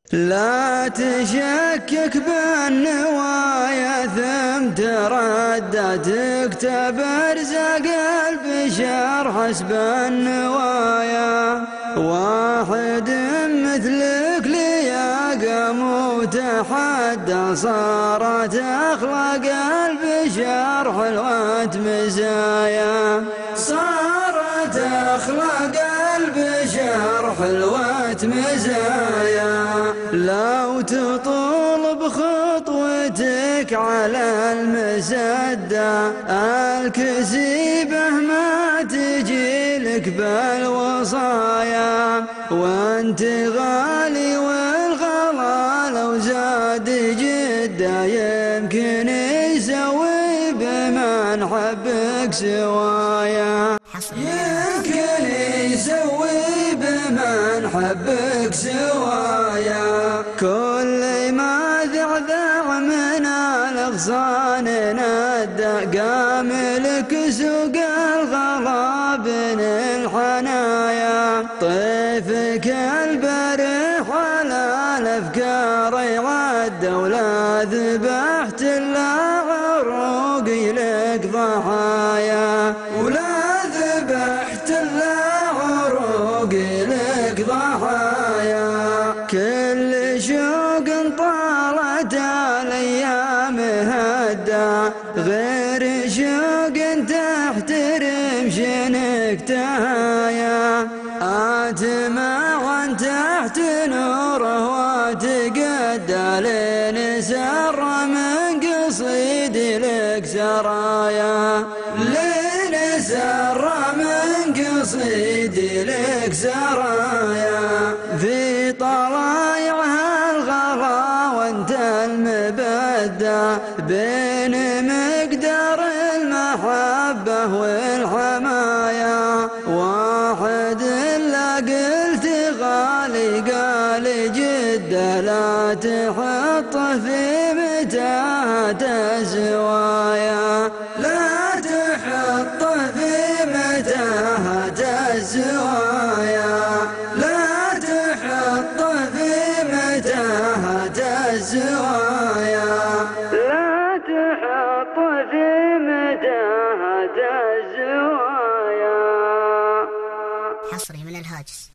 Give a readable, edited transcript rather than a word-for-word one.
لا تشكك بالنوايا ثم تردد تكتب ارزاق البشر حسب النوايا. واحد مثلك ليقام وتحدى صارت اخلاق البشر حلوة مزايا. صارت اخلاق البشر حلوة مزايا. لو تطول بخطوتك على المسدة الكسيبة ما تجي لك بالوصايا. وانت غالي والغلا لو زاد جدة يمكن يسوي بمن حبك سوايا. يمكن يسوي بمن حبك سوايا. كل ما ذعذع من الأغصان ندى قام لك سوق الغلا بين الحنايا. طيفك البرح على الأفكار يعد ولا ذبحت إلا عروقي لك ضحايا. ولا ذبحت إلا عروقي لك ضحايا. كل شوق طالت الأيام هدى غير شوق تحترم شنك تهايا. أتمع تحت نوره وتقدى لين سر من قصيدي لك سرايا. لين سر من قصيدي لك سرايا. في طلايعها الغلا وانت المبدى بين مقدار المحبة والحمايا. واحد لا قلت غالي قال جدة لا تحط في متاهة الزوايا. لا تحط في متاهة الزوايا. لا تحط في متاهة الزوايا. لا تحط في متاهة الزوايا. حصري من الهاجس.